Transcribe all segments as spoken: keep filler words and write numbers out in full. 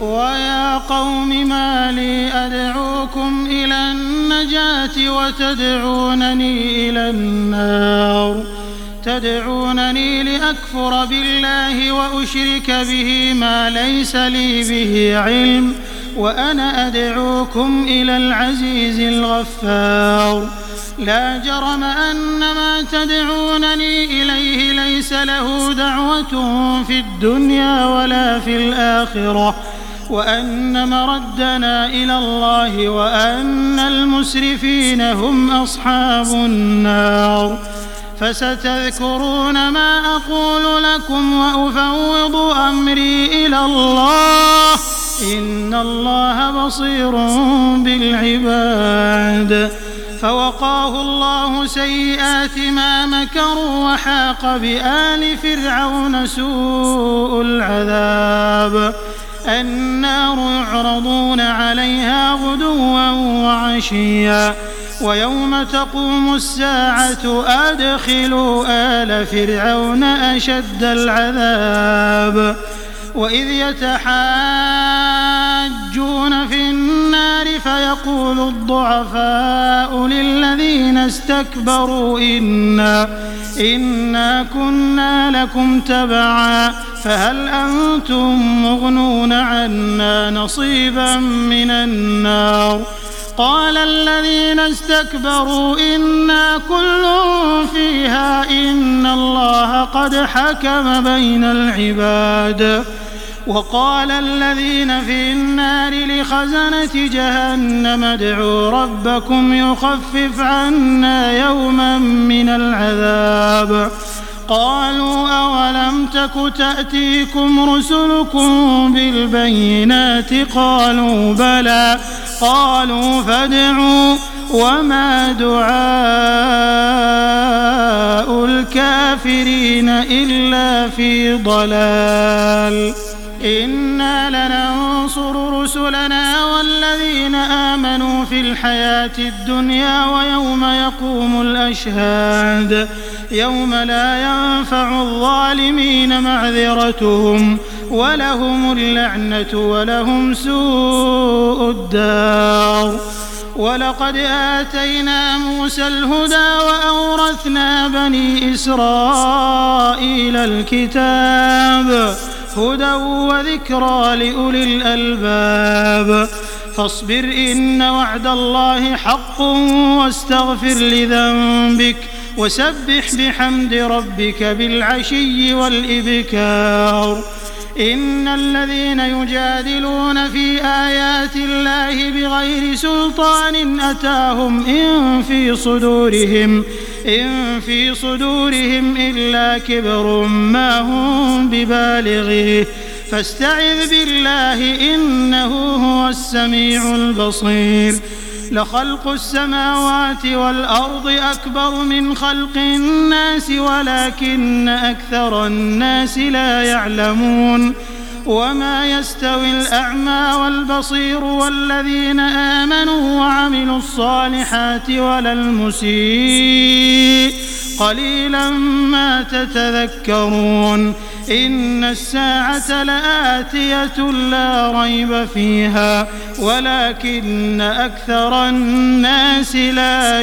ويا قوم ما لي أدعوكم إلى النجاة وتدعونني إلى النار تدعونني لأكفر بالله وأشرك به ما ليس لي به علم وأنا أدعوكم إلى العزيز الغفار لا جرم أن ما تدعونني إليه ليس له دعوة في الدنيا ولا في الآخرة وأن مردنا إلى الله وأن المسرفين هم أصحاب النار فستذكرون ما أقول لكم وأفوض أمري إلى الله إن الله بصير بالعباد فوقاه الله سيئات ما مكروا وحاق بآل فرعون سوء العذاب النار يعرضون عليها غدوا وعشيا ويوم تقوم الساعة أدخلوا آل فرعون أشد العذاب وإذ يتحاجون في النار فيقول الضعفاء للذين استكبروا إنا, إنا كنا لكم تبعا فهل أنتم مغنون عنا نصيبا من النار قال الذين استكبروا إنا كل فيها إن الله قد حكم بين العباد وقال الذين في النار لخزنة جهنم ادعوا ربكم يخفف عنا يوما من العذاب قالوا أولم تك تأتيكم رسلكم بالبينات قالوا بلى قالوا فادعوا وما دعاء الكافرين إلا في ضلال إنا لننصر رسلنا والذين آمنوا في الحياة الدنيا ويوم يقوم الأشهاد يوم لا ينفع الظالمين معذرتهم ولهم اللعنة ولهم سوء الدار ولقد آتينا موسى الهدى وأورثنا بني إسرائيل الكتاب هدى وذكرى لأولي الألباب فاصبر إن وعد الله حق واستغفر لذنبك وسبح بحمد ربك بالعشي والإبكار إن الذين يجادلون في آيات الله بغير سلطان أتاهم إن في صدورهم إن في صدورهم إلا كبر ما هم ببالغيه فاستعذ بالله إنه هو السميع البصير لخلق السماوات والأرض أكبر من خلق الناس ولكن أكثر الناس لا يعلمون وما يستوي الأعمى والبصير والذين آمنوا وعملوا الصالحات ولا المسيء قليلا ما تتذكرون إن الساعة لآتية لا ريب فيها ولكن أكثر الناس لا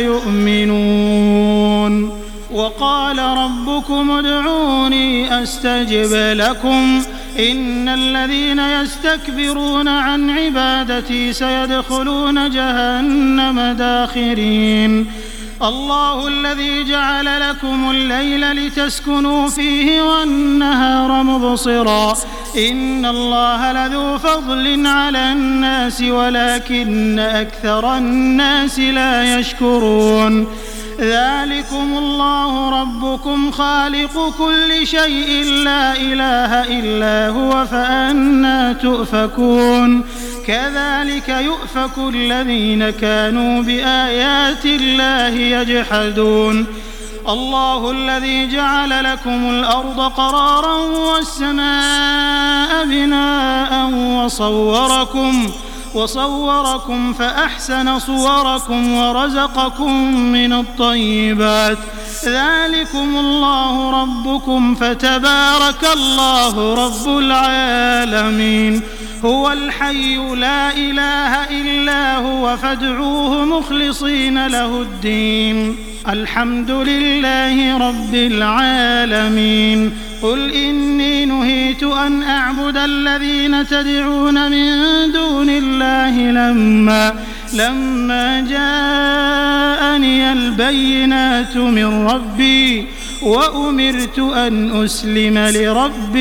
يؤمنون وقال ربكم ادعوني أستجب لكم إن الذين يستكبرون عن عبادتي سيدخلون جهنم داخرين الله الذي جعل لكم الليل لتسكنوا فيه والنهار مبصرا إن الله لذو فضل على الناس ولكن أكثر الناس لا يشكرون ذلكم الله ربكم خالق كل شيء لا إله إلا هو فأنى تؤفكون كذلك يؤفك الذين كانوا بآيات الله يجحدون الله الذي جعل لكم الأرض قرارا والسماء بناء وصوركم وصوركم فأحسن صوركم ورزقكم من الطيبات ذلكم الله ربكم فتبارك الله رب العالمين هو الحي لا إله إلا هو فادعوه مخلصين له الدين الحمد لله رب العالمين قل إني نهيت أن أعبد الذين تدعون من دون الله لما لما جاءني البينات من ربي وأمرت أن أسلم لرب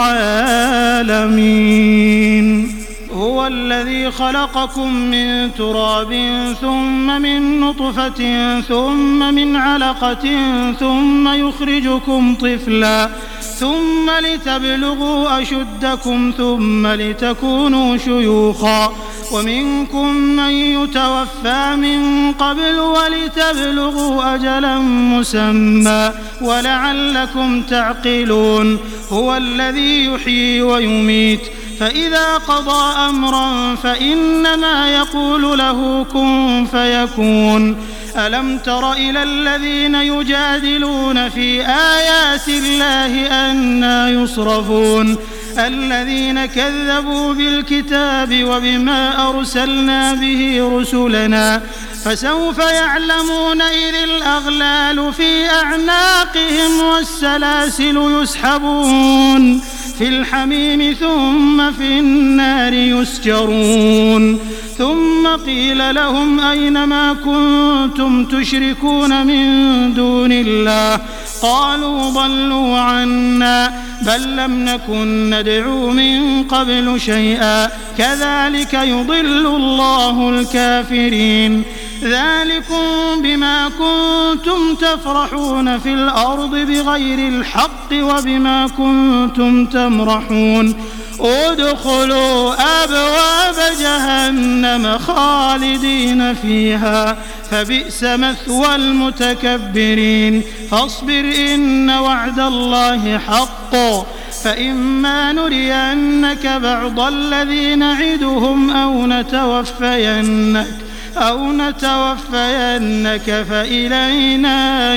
العالمين هو الذي خلقكم من تراب ثم من نطفة ثم من علقة ثم يخرجكم طفلا ثم لتبلغوا أشدكم ثم لتكونوا شيوخا ومنكم من يتوفى من قبل ولتبلغوا أجلا مسمى ولعلكم تعقلون هو الذي يحيي ويميت فإذا قضى أمرا فإنما يقول له كن فيكون ألم تر إلى الذين يجادلون في آيات الله أنى يصرفون الذين كذبوا بالكتاب وبما أرسلنا به رسلنا فسوف يعلمون إذ الأغلال في أعناقهم والسلاسل يسحبون في الحميم ثم في النار يسجرون ثم قيل لهم أين ما كنتم تشركون من دون الله قالوا ضلوا عنا بل لم نكن ندعو من قبل شيئا كذلك يضل الله الكافرين ذلكم بما كنتم تفرحون في الأرض بغير الحق وبما كنتم تمرحون ادخلوا أبواب جهنم خالدين فيها فبئس مثوى المتكبرين فاصبر إن وعد الله حق فإما نرينك بعض الذي نعدهم أو نتوفينك أو نتوفينك فإلينا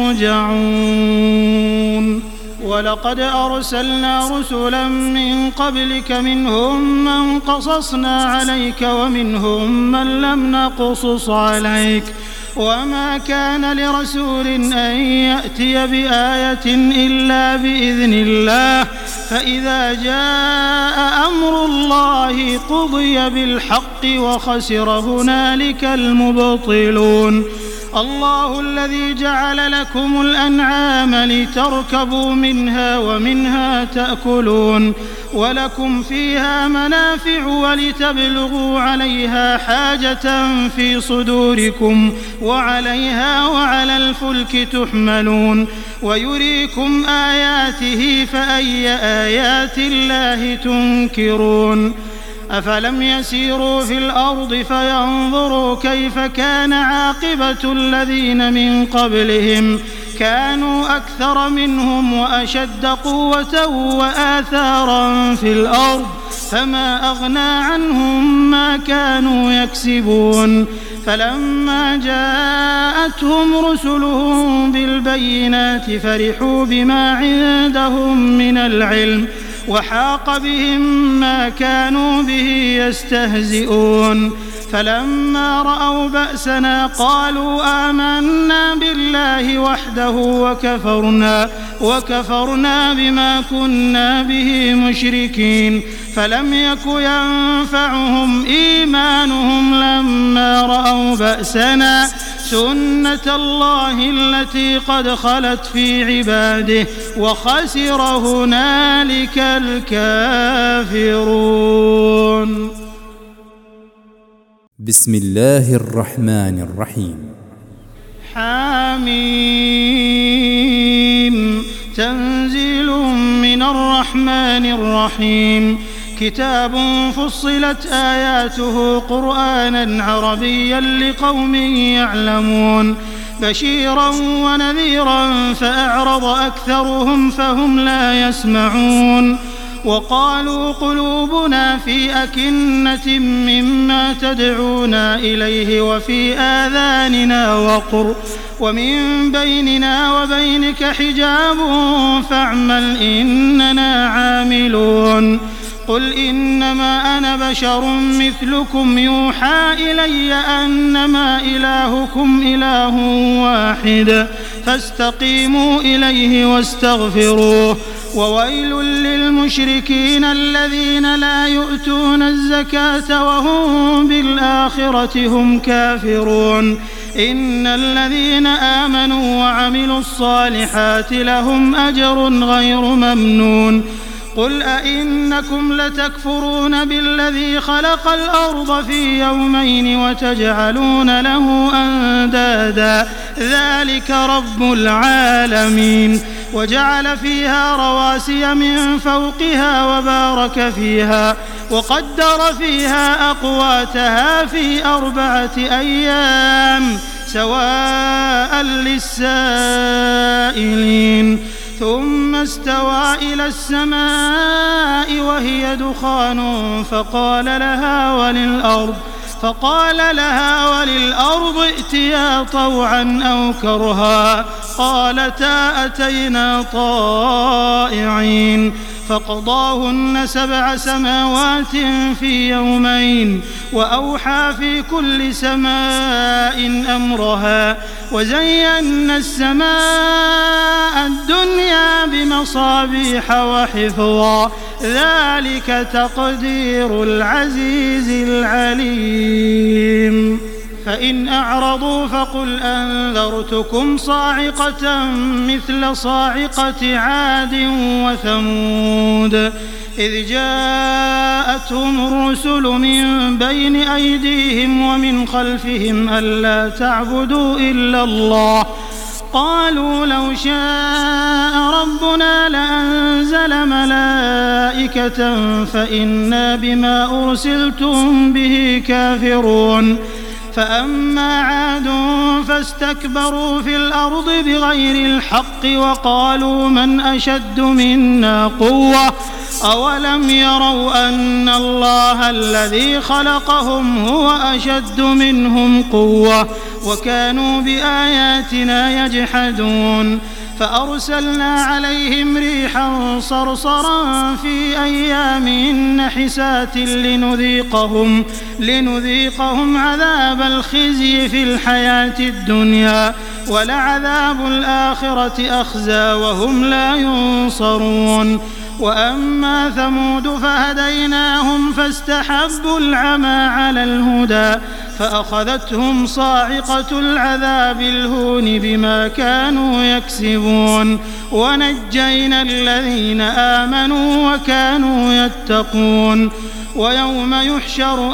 يرجعون ولقد أرسلنا رسلا من قبلك منهم من قصصنا عليك ومنهم من لم نقصص عليك وما كان لرسول أن يأتي بآية إلا بإذن الله فإذا جاء أمر الله قضي بالحق وخسر هنالك المبطلون الله الذي جعل لكم الأنعام لتركبوا منها ومنها تأكلون ولكم فيها منافع ولتبلغوا عليها حاجة في صدوركم وعليها وعلى الفلك تحملون ويريكم آياته فأي آيات الله تنكرون أفلم يسيروا في الأرض فينظروا كيف كان عاقبة الذين من قبلهم كانوا أكثر منهم وأشد قوة وآثارا في الأرض فما أغنى عنهم ما كانوا يكسبون فلما جاءتهم رسلهم بالبينات فرحوا بما عندهم من العلم وحاق بهم ما كانوا به يستهزئون فلما رأوا بأسنا قالوا آمنا بالله وحده وكفرنا وكفرنا بما كنا به مشركين فلم يك ينفعهم إيمانهم لما رأوا بأسنا سنة الله التي قد خلت في عباده وخسر هنالك الكافرون. بسم الله الرحمن الرحيم. حميم تنزيل من الرحمن الرحيم كتاب فصلت آياته قرآنا عربيا لقوم يعلمون بشيرا ونذيرا فأعرض أكثرهم فهم لا يسمعون وقالوا قلوبنا في أكنة مما تدعونا إليه وفي آذاننا وقر ومن بيننا وبينك حجاب فاعمل إننا عاملون قل إنما أنا بشر مثلكم يوحى إلي أنما إلهكم إله واحد فاستقيموا إليه واستغفروه وويل للمشركين الذين لا يؤتون الزكاة وهم بالآخرة هم كافرون إن الذين آمنوا وعملوا الصالحات لهم أجر غير ممنون قل أئنكم لتكفرون بالذي خلق الأرض في يومين وتجعلون له أندادا ذلك رب العالمين وجعل فيها رواسي من فوقها وبارك فيها وقدر فيها أقواتها في أربعة أيام سواء للسائلين ثم استوى إلى السماء وهي دخان فقال لها وللأرض فقال لها وللأرض ائتيا طوعا أو كرها قالتا أتينا طائعين فقضاهن سبع سماوات في يومين وأوحى في كل سماء أمرها وزينا السماء الدنيا بمصابيح وحفظا ذلك تقدير العزيز العليم فإن أعرضوا فقل أنذرتكم صاعقة مثل صاعقة عاد وثمود إذ جاءتهم الرسل من بين أيديهم ومن خلفهم ألا تعبدوا إلا الله قالوا لو شاء ربنا لأنزل ملائكة فإنا بما أرسلتم به كافرون فأما عاد فاستكبروا في الأرض بغير الحق وقالوا من أشد منا قوة أولم يروا أن الله الذي خلقهم هو أشد منهم قوة وكانوا بآياتنا يجحدون فأرسلنا عليهم ريحا صرصرا في أيام نحسات لنذيقهم, لنذيقهم عذاب الخزي في الحياة الدنيا ولعذاب الآخرة أخزى وهم لا ينصرون وأما ثمود فهديناهم فاستحبوا العمى على الهدى فأخذتهم صاعقة العذاب الهون بما كانوا يكسبون ونجينا الذين آمنوا وكانوا يتقون ويوم يحشر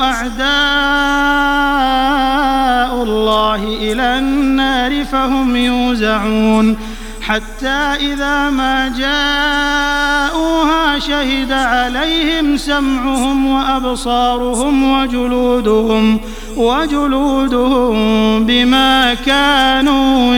أعداء الله إلى النار فهم يوزعون حتى إذا ما جاءوها شهد عليهم سمعهم وأبصارهم وجلودهم وجلودهم بما كانوا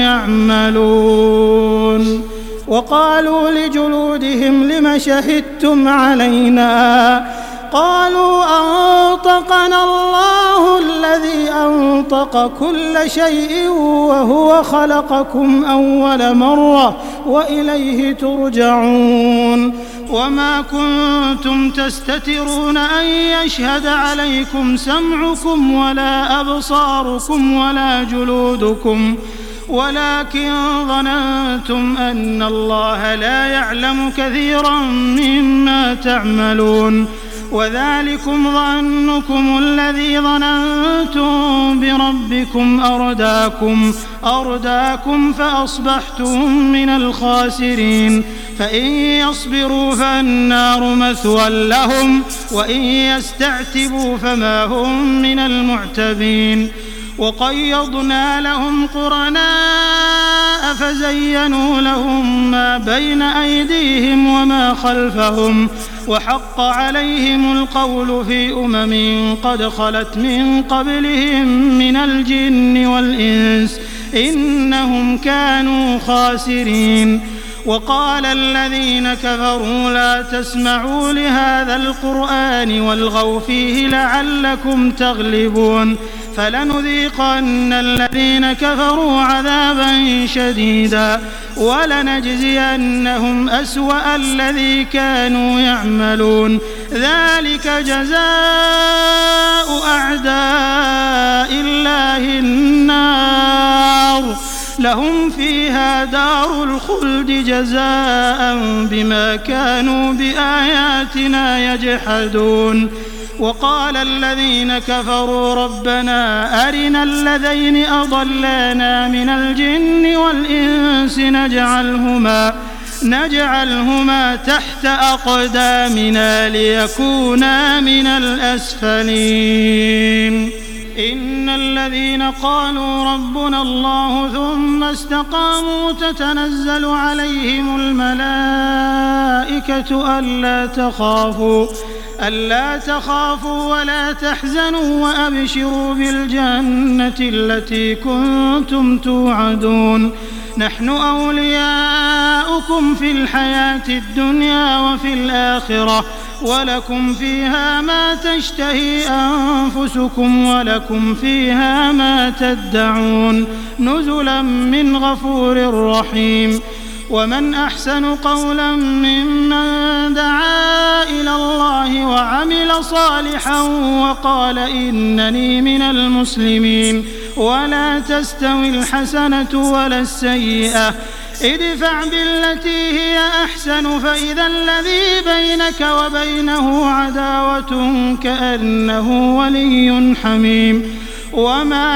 يعملون وقالوا لجلودهم لم شهدتم علينا قالوا أنطقنا الله الذي أنطق كل شيء وهو خلقكم أول مرة وإليه ترجعون وما كنتم تستترون أن يشهد عليكم سمعكم ولا أبصاركم ولا جلودكم ولكن ظننتم أن الله لا يعلم كثيرا مما تعملون وذلكم ظنكم الذي ظننتم بربكم أرداكم, أرداكم فأصبحتم من الخاسرين فإن يصبروا فالنار مثوى لهم وإن يستعتبوا فما هم من المعتبين وقيضنا لهم قرناء فزينوا لهم ما بين أيديهم وما خلفهم وحق عليهم القول في أمم قد خلت من قبلهم من الجن والإنس إنهم كانوا خاسرين وقال الذين كفروا لا تسمعوا لهذا القرآن والغوا فيه لعلكم تغلبون فلنذيقن الذين كفروا عذابا شديدا ولنجزينهم أسوأ الذي كانوا يعملون ذلك جزاء أعداء الله النار لهم فيها دار الخلد جزاء بما كانوا بآياتنا يجحدون وقال الذين كفروا ربنا أرنا الذين أضلانا من الجن والإنس نجعلهما نجعلهما تحت أقدامنا ليكونا من الأسفلين إن الذين قالوا ربنا الله ثم استقاموا تتنزل عليهم الملائكة ألا تخافوا ألا تخافوا ولا تحزنوا وأبشروا بالجنة التي كنتم توعدون نحن أولياؤكم في الحياة الدنيا وفي الآخرة ولكم فيها ما تشتهي أنفسكم ولكم فيها ما تدعون نزلا من غفور رحيم ومن أحسن قولا ممن دعا إلى الله وعمل صالحا وقال إنني من المسلمين ولا تستوي الحسنة ولا السيئة ادفع بالتي هي أحسن فإذا الذي بينك وبينه عداوة كأنه ولي حميم وما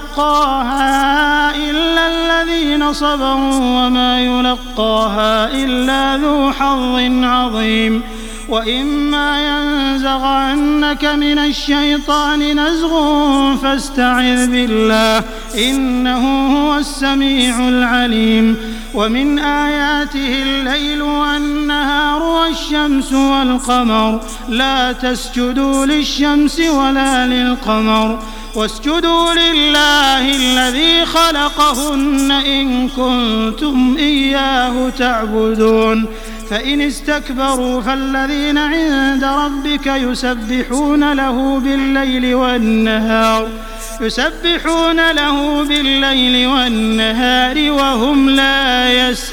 يلقاها إلا الذين صبروا وما يلقاها إلا ذو حظ عظيم وإما ينزغنك من الشيطان نزغ فاستعذ بالله إنه هو السميع العليم ومن آياته الليل والنهار والشمس والقمر لا تسجدوا للشمس ولا للقمر واسجدوا لله الذي خلقهن إن كنتم إياه تعبدون فإن استكبروا فالذين عند ربك يسبحون له بالليل والنهار يسبحون له بالليل والنهار وهم لا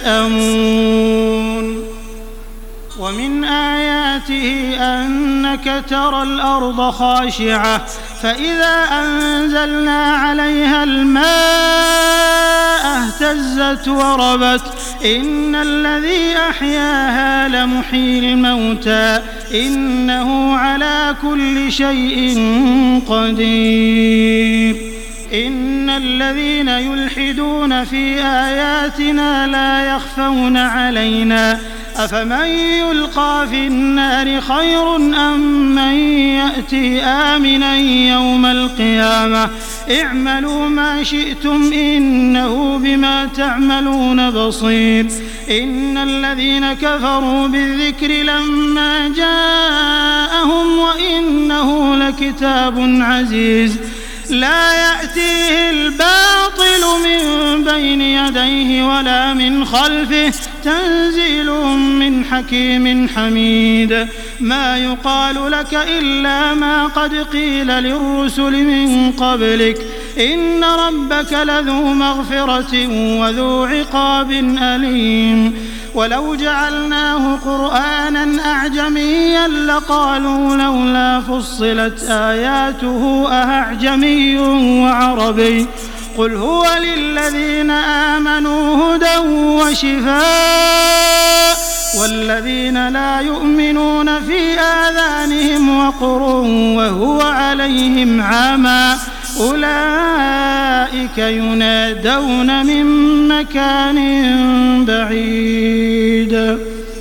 يسأمون ومن آياته أنك ترى الأرض خاشعة فإذا أنزلنا عليها الماء اهتزت وربت إن الذي أحياها لمحيي الموتى إنه على كل شيء قدير إن الذين يلحدون في آياتنا لا يخفون علينا أفمن يلقى في النار خير أم من يأتي آمنا يوم القيامة اعملوا ما شئتم إنه بما تعملون بصير إن الذين كفروا بالذكر لما جاءهم وإنه لكتاب عزيز لا يأتيه الباطل من بين يديه ولا من خلفه تنزيل من حكيم حميد ما يقال لك إلا ما قد قيل للرسل من قبلك إن ربك لذو مغفرة وذو عقاب أليم ولو جعلناه قرآنا أعجميا لقالوا لولا فصلت آياته أأعجمي وعربي قل هو للذين آمنوا هدى وشفاء والذين لا يؤمنون في آذانهم وقر وهو عليهم عامى أولئك ينادون من مكان بعيد